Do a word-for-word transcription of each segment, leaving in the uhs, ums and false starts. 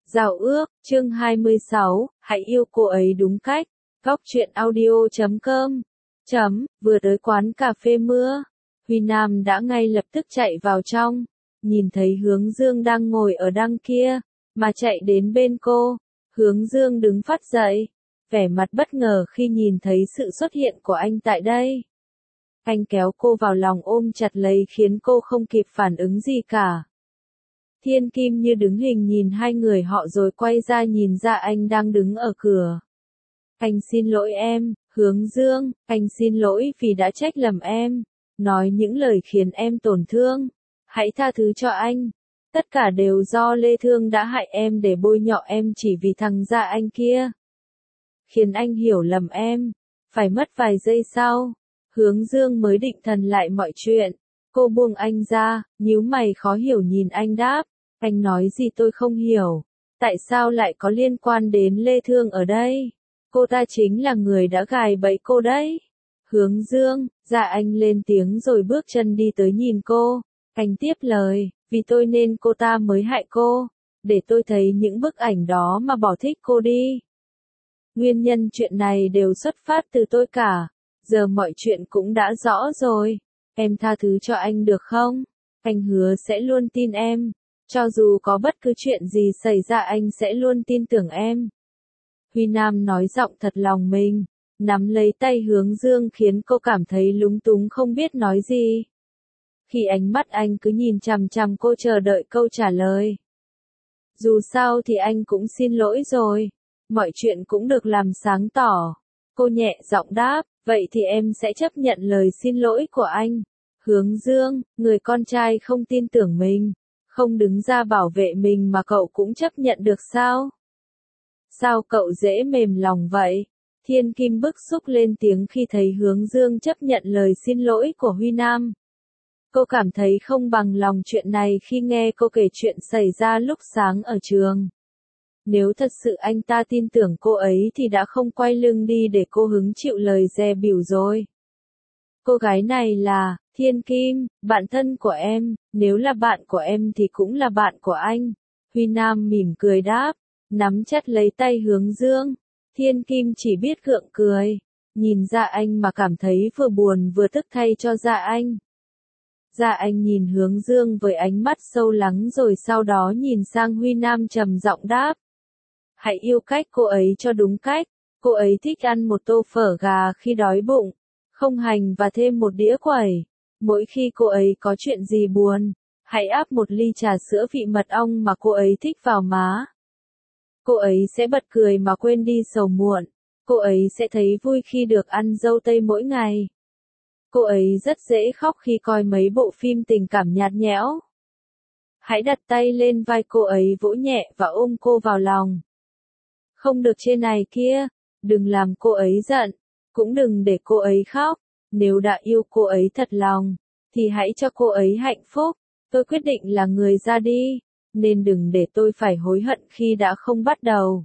Giao ước, chương hai mươi sáu, hãy yêu cô ấy đúng cách. Góc truyện audio chấm com. Chấm, vừa tới quán cà phê mưa. Huy Nam đã ngay lập tức chạy vào trong. Nhìn thấy Hướng Dương đang ngồi ở đằng kia, mà chạy đến bên cô. Hướng Dương đứng phắt dậy, vẻ mặt bất ngờ khi nhìn thấy sự xuất hiện của anh tại đây. Anh kéo cô vào lòng ôm chặt lấy khiến cô không kịp phản ứng gì cả. Thiên Kim như đứng hình nhìn hai người họ rồi quay ra nhìn ra anh đang đứng ở cửa. Anh xin lỗi em, Hướng Dương, anh xin lỗi vì đã trách lầm em, nói những lời khiến em tổn thương. Hãy tha thứ cho anh. Tất cả đều do Lê Thương đã hại em để bôi nhọ em chỉ vì thằng Gia Anh kia. Khiến anh hiểu lầm em. Phải mất vài giây sau, Hướng Dương mới định thần lại mọi chuyện. Cô buông anh ra, nhíu mày khó hiểu nhìn anh đáp. Anh nói gì tôi không hiểu. Tại sao lại có liên quan đến Lê Thương ở đây? Cô ta chính là người đã gài bẫy cô đấy. Hướng Dương, Dạ Anh lên tiếng rồi bước chân đi tới nhìn cô. Anh tiếp lời, vì tôi nên cô ta mới hại cô. Để tôi thấy những bức ảnh đó mà bỏ thích cô đi. Nguyên nhân chuyện này đều xuất phát từ tôi cả. Giờ mọi chuyện cũng đã rõ rồi. Em tha thứ cho anh được không? Anh hứa sẽ luôn tin em. Cho dù có bất cứ chuyện gì xảy ra anh sẽ luôn tin tưởng em. Huy Nam nói giọng thật lòng mình, nắm lấy tay Hướng Dương khiến cô cảm thấy lúng túng không biết nói gì. Khi ánh mắt anh cứ nhìn chằm chằm cô chờ đợi câu trả lời. Dù sao thì anh cũng xin lỗi rồi, mọi chuyện cũng được làm sáng tỏ. Cô nhẹ giọng đáp, vậy thì em sẽ chấp nhận lời xin lỗi của anh. Hướng Dương, người con trai không tin tưởng mình, không đứng ra bảo vệ mình mà cậu cũng chấp nhận được sao? Sao cậu dễ mềm lòng vậy? Thiên Kim bức xúc lên tiếng khi thấy Hướng Dương chấp nhận lời xin lỗi của Huy Nam. Cô cảm thấy không bằng lòng chuyện này khi nghe cô kể chuyện xảy ra lúc sáng ở trường. Nếu thật sự anh ta tin tưởng cô ấy thì đã không quay lưng đi để cô hứng chịu lời dè bỉu rồi. Cô gái này là Thiên Kim, bạn thân của em, nếu là bạn của em thì cũng là bạn của anh. Huy Nam mỉm cười đáp, nắm chặt lấy tay Hướng Dương. Thiên Kim chỉ biết gượng cười, nhìn Dạ Anh mà cảm thấy vừa buồn vừa tức thay cho Dạ Anh. Dạ Anh nhìn Hướng Dương với ánh mắt sâu lắng rồi sau đó nhìn sang Huy Nam trầm giọng đáp. Hãy yêu cách cô ấy cho đúng cách, cô ấy thích ăn một tô phở gà khi đói bụng, không hành và thêm một đĩa quẩy. Mỗi khi cô ấy có chuyện gì buồn, hãy áp một ly trà sữa vị mật ong mà cô ấy thích vào má. Cô ấy sẽ bật cười mà quên đi sầu muộn. Cô ấy sẽ thấy vui khi được ăn dâu tây mỗi ngày. Cô ấy rất dễ khóc khi coi mấy bộ phim tình cảm nhạt nhẽo. Hãy đặt tay lên vai cô ấy vỗ nhẹ và ôm cô vào lòng. Không được trên này kia, đừng làm cô ấy giận, cũng đừng để cô ấy khóc. Nếu đã yêu cô ấy thật lòng, thì hãy cho cô ấy hạnh phúc. Tôi quyết định là người ra đi, nên đừng để tôi phải hối hận khi đã không bắt đầu.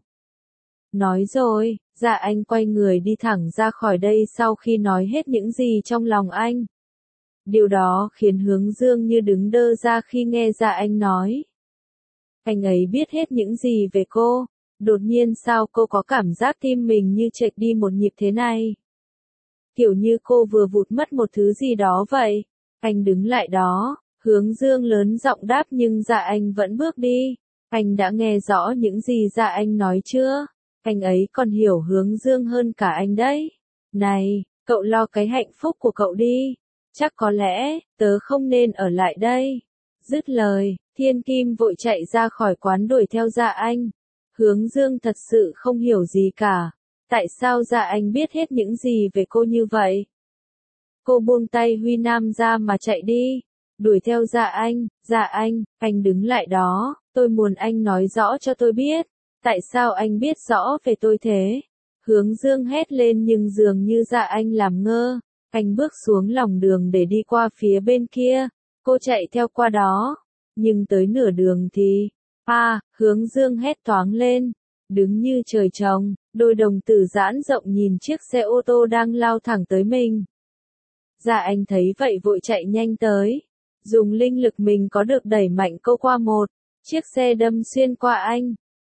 Nói rồi, Dạ Anh quay người đi thẳng ra khỏi đây sau khi nói hết những gì trong lòng anh. Điều đó khiến Hướng Dương như đứng đơ ra khi nghe Dạ Anh nói. Anh ấy biết hết những gì về cô, đột nhiên sao cô có cảm giác tim mình như chệch đi một nhịp thế này? Kiểu như cô vừa vụt mất một thứ gì đó vậy. Anh đứng lại đó, Hướng Dương lớn giọng đáp nhưng Dạ Anh vẫn bước đi. Anh đã nghe rõ những gì Dạ Anh nói chưa? Anh ấy còn hiểu Hướng Dương hơn cả anh đấy. Này, cậu lo cái hạnh phúc của cậu đi. Chắc có lẽ, tớ không nên ở lại đây. Dứt lời, Thiên Kim vội chạy ra khỏi quán đuổi theo Dạ Anh. Hướng Dương thật sự không hiểu gì cả. Tại sao Dạ Anh biết hết những gì về cô như vậy? Cô buông tay Huy Nam ra mà chạy đi, đuổi theo Dạ Anh. Dạ Anh, anh đứng lại đó, tôi muốn anh nói rõ cho tôi biết. Tại sao anh biết rõ về tôi thế? Hướng Dương hét lên nhưng dường như Dạ Anh làm ngơ. Anh bước xuống lòng đường để đi qua phía bên kia. Cô chạy theo qua đó. Nhưng tới nửa đường thì... À, Hướng Dương hét toáng lên. Đứng như trời trồng, đôi đồng tử giãn rộng nhìn chiếc xe ô tô đang lao thẳng tới mình. Dạ Anh thấy vậy vội chạy nhanh tới. Dùng linh lực mình có được đẩy mạnh cô qua một chiếc xe đâm xuyên qua anh.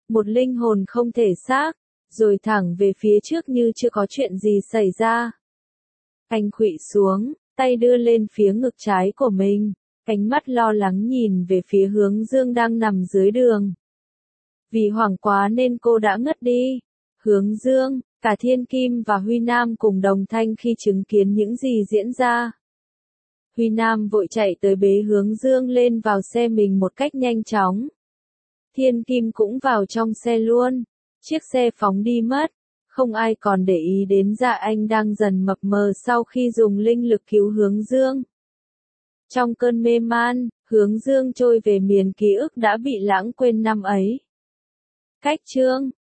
một linh hồn không thể xác, rồi thẳng về phía trước như chưa có chuyện gì xảy ra. Anh khuỵu xuống, tay đưa lên phía ngực trái của mình, ánh mắt lo lắng nhìn về phía Hướng Dương đang nằm dưới đường. Vì hoảng quá nên cô đã ngất đi. Hướng Dương, cả Thiên Kim và Huy Nam cùng đồng thanh khi chứng kiến những gì diễn ra. Huy Nam vội chạy tới bế Hướng Dương lên vào xe mình một cách nhanh chóng. Thiên Kim cũng vào trong xe luôn. Chiếc xe phóng đi mất. Không ai còn để ý đến Dạ Anh đang dần mập mờ sau khi dùng linh lực cứu Hướng Dương. Trong cơn mê man, Hướng Dương trôi về miền ký ức đã bị lãng quên năm ấy. Cách chương